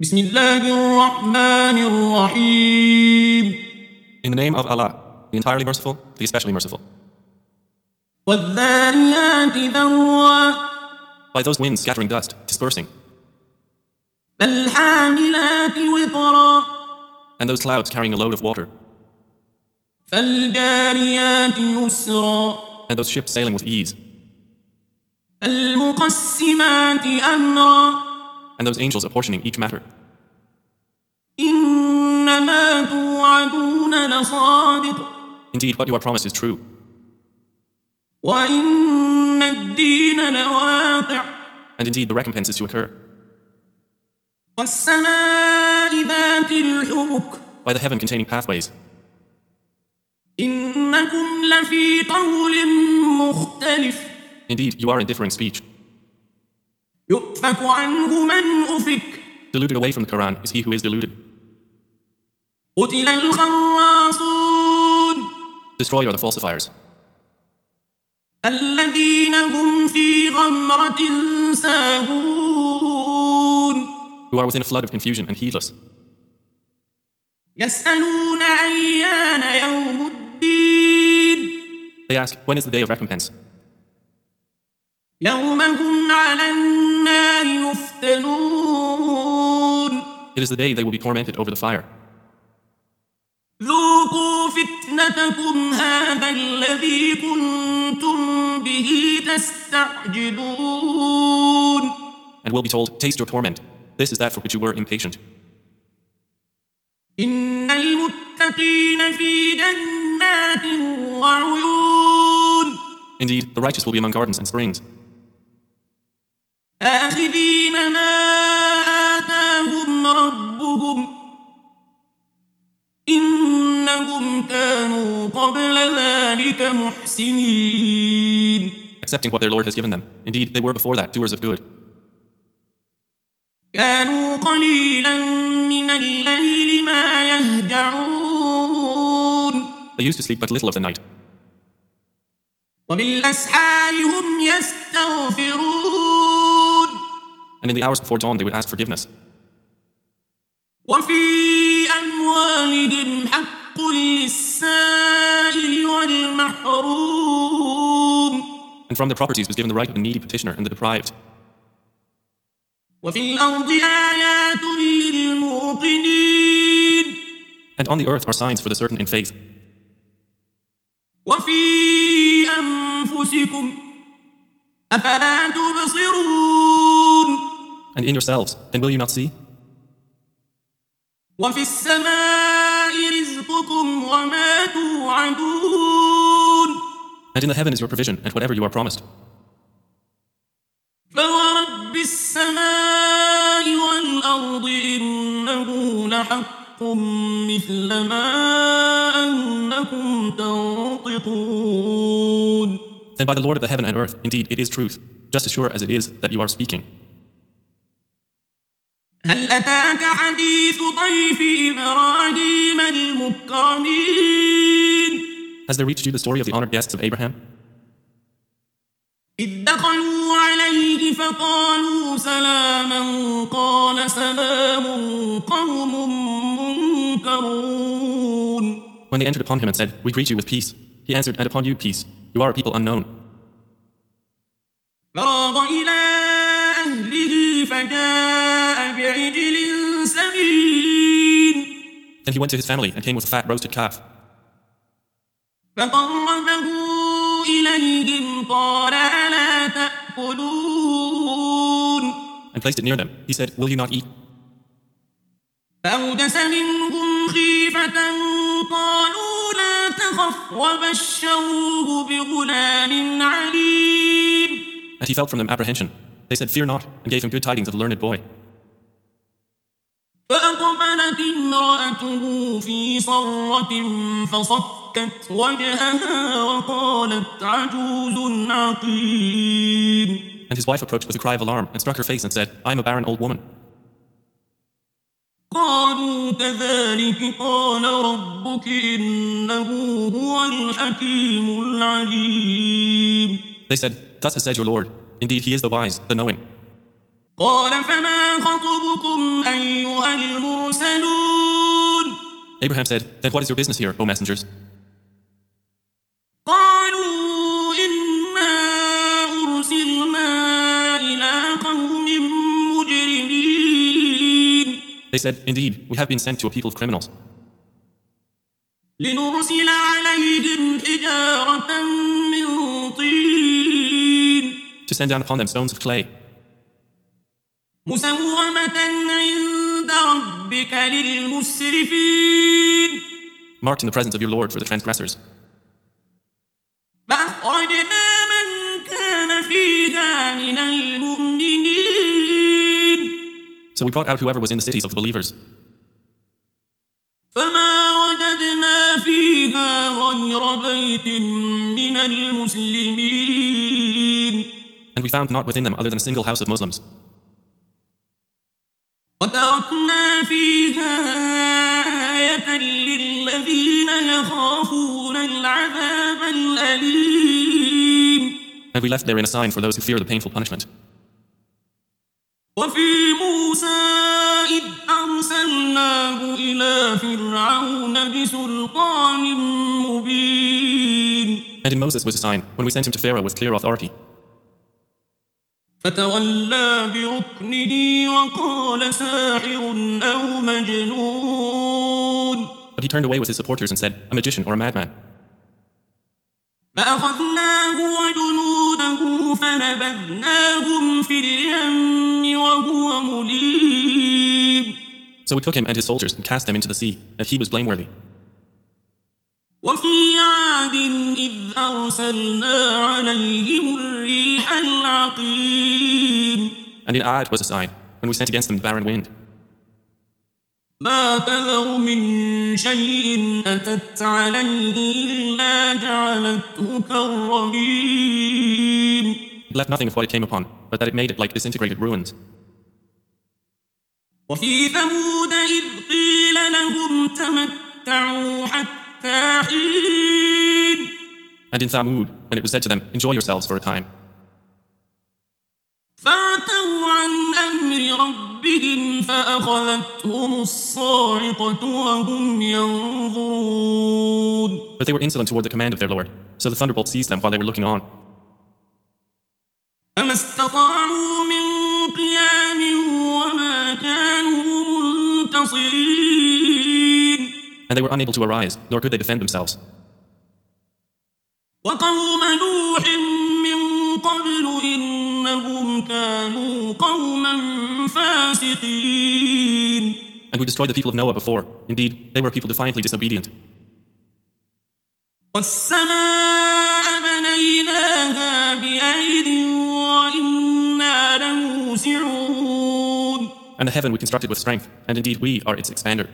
بسم الله الرحمن الرحيم. In the name of Allah, the entirely merciful, the especially merciful. والذاريات ذروا By those winds scattering dust, dispersing, فالحاملات وقرا and those clouds carrying a load of water, فالجاريات يسرا and those ships sailing with ease, المقسمات أمرا and those angels apportioning each matter. إنما توعدون لصادق Indeed, what you are promised is true, وإن الدين لواقع and indeed the recompense is to occur. والسماء ذات الحبك By the heaven containing pathways, إنكم لفي قول مختلف indeed you are in differing speech. يؤفك عنه من أفك Deluded away from the Quran is he who is deluded. قتل الخراصون Destroyed are the falsifiers, الذين هم في غمرة ساهون who are within a flood of confusion and heedless. يسألون أيان يوم الدين They ask, when is the day of recompense? يوم هم على النار يفتنون It is the day they will be tormented over the fire. ذوقوا فتنتكم هذا الذي كنتم به تستعجلون And will be told, taste your torment. This is that for which you were impatient. إن المتقين في جنات وعيون Indeed, the righteous will be among gardens and springs, آخذين ما آتاهم ربهم إنهم كانوا قبل ذلك محسنين accepting what their Lord has given them. Indeed, they were before that doers of good. كانوا قليلا من الليل ما يهجعون They used to sleep but little of the night, وبالأسحار هم يستغفرون and in the hours before dawn they would ask forgiveness. وفي أموالهم حق للسائل والمحروم And from their properties was given the right of the needy petitioner and the deprived. وفي الأرض آيات للموقنين And on the earth are signs for the certain in faith, وفي أنفسكم أفلا تبصرون and in yourselves, then will you not see? وفي السماء رزقكم وما توعدون And in the heaven is your provision and whatever you are promised. فورب السماء والأرض إنه لحق مثل ما أنكم تنطقون Then by the Lord of the heaven and earth, indeed it is truth, just as sure as it is that you are speaking. هل أتاك حديث ضيف إبراهيم المكرمين Has there reached you the story of the honored guests of Abraham? إذ دخلوا عليه فقالوا سلاما قال سلام قوم منكرون When they entered upon him and said, we greet you with peace, he answered, and upon you peace, you are a people unknown. فراغ إلى أهله فجاء بعجل سمين Then he went to his family and came with a fat roasted calf, فقربه إليهم قال ألا تأكلون and placed it near them. He said, will you not eat? فأوجس منهم خيفة قالوا لا تخف وبشروه بغلام عليم And he felt from them apprehension. They said, fear not, and gave him good tidings of a learned boy. فأقبلت امرأته في صرة فصكت وجهها وقالت عجوز عقيم And his wife approached with a cry of alarm and struck her face and said, I am a barren old woman. قالوا كذلك قال ربك إنه هو الحكيم العليم They said, thus has said your Lord. Indeed, he is the wise, the knowing. قال فما خطبكم أيها المرسلون Abraham said, Then what is your business here, O messengers? قالوا إنا أرسلنا إلى قوم مجرمين They said, Indeed, we have been sent to a people of criminals, لنرسل عليهم حجارة من طين to send down upon them stones of clay, مسومة عند ربك للمسرفين marked in the presence of your Lord for the transgressors. فأخرجنا من كان فيها من المؤمنين So we brought out whoever was in the cities of the believers. فما وجدنا فيها غير بيت من المسلمين And we found not within them other than a single house of Muslims. وتركنا فيها آية للذين يخافون العذاب الأليم And we left therein a sign for those who fear the painful punishment. وفي موسى إذ أرسلناه إلى فرعون بسلطان مبين And in Moses was a sign when we sent him to Pharaoh with clear authority. فتولى بركنه وقال ساحر أو مجنون But he turned away with his supporters and said, A magician or a madman. فأخذناه وجنوده فنبذناهم في اليم وهو مليم So we took him and his soldiers and cast them into the sea, and he was blameworthy. وفي عاد إذ أرسلنا عليهم الريح العقيم And in Ad was a sign when we sent against them the barren wind. ما تذر من شيء أتت عليه إلا جعلته كالرميم It left nothing of what it came upon, but that it made it like disintegrated ruins. وفي ثمود إذ قيل لهم تمتعوا حتى حين And in Thamud, when it was said to them, Enjoy yourselves for a time. فعتوا عن أمر ربهم فأخذتهم الصاعقة وهم ينظرون But they were insolent toward the command of their Lord, so the thunderbolt seized them while they were looking on. فما استطاعوا من قيام وما كانوا منتصرين And they were unable to arise, nor could they defend themselves. وقوم نوح من قبل إنهم كانوا قوما فاسقين And we destroyed the people of Noah before. Indeed, they were a people defiantly disobedient. والسماء بنيناها بأيد وإنا لموسعون And the heaven we constructed with strength, and indeed we are its expander.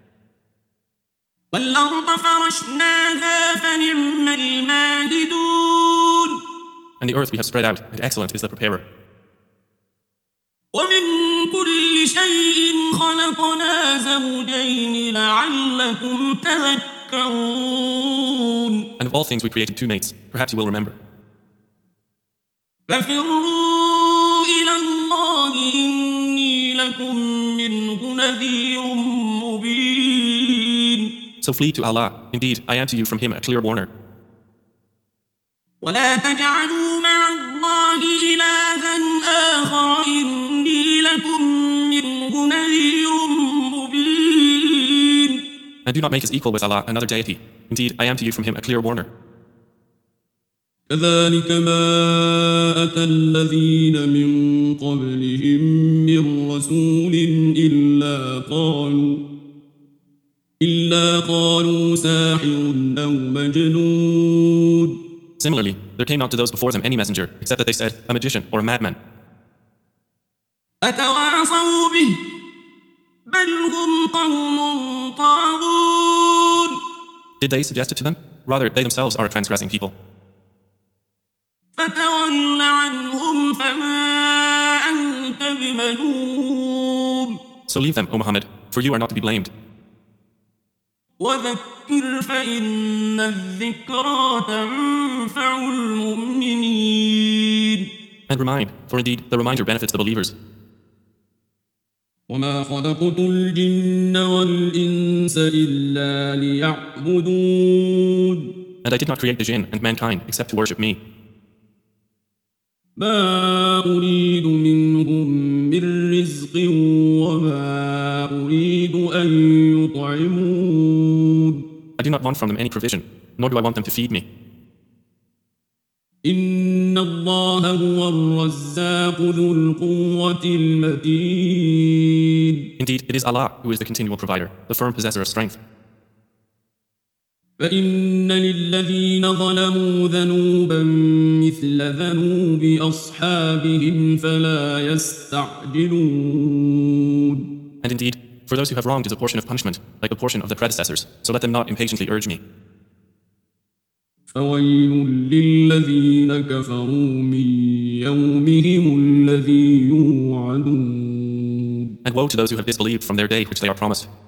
والأرض فرشناها فنعم الماهدون And the earth we have spread out, and excellent is the preparer. ومن كل شيء خلقنا زوجين لعلكم تذكرون And of all things we created two mates. Perhaps you will remember. ففروا إلى الله إني لكم منه نذير مبين So flee to Allah. Indeed, I am to you from him a clear warner. ولا تجعلوا مع الله إلها آخر إني لكم منه نذير مبين And do not make us equal with Allah another deity. Indeed, I am to you from him a clear warner. كذلك ما أتى الذين من قبلهم من رسول إلا قالوا ساحر أو مجنون Similarly, there came not to those before them any messenger, except that they said, a magician or a madman. أتواصوا به بل هم قوم طاغون Did they suggest it to them? Rather, they themselves are a transgressing people. فتول عنهم فما أنت بملوم So leave them, O Muhammad, for you are not to be blamed. وذكر فإن الذكرى تنفع المؤمنين And remind, for indeed the reminder benefits the believers. وما خلقت الجن والإنس إلا ليعبدون And I did not create the jinn and mankind except to worship me. ما أريد منهم من رزق وما أريد أن يطعمون I do not want from them any provision, nor do I want them to feed me. إن الله هو الرزاق ذو القوة المتين. Indeed, it is Allah who is the continual provider, the firm possessor of strength. فإن للذين ظلموا ذنوبا مثل ذنوب أصحابهم فلا يستعجلون. And indeed, for those who have wronged is a portion of punishment, like a portion of the predecessors, so let them not impatiently urge me. فويل للذين كفروا من يومهم الذي يوعدون. And woe to those who have disbelieved from their day which they are promised.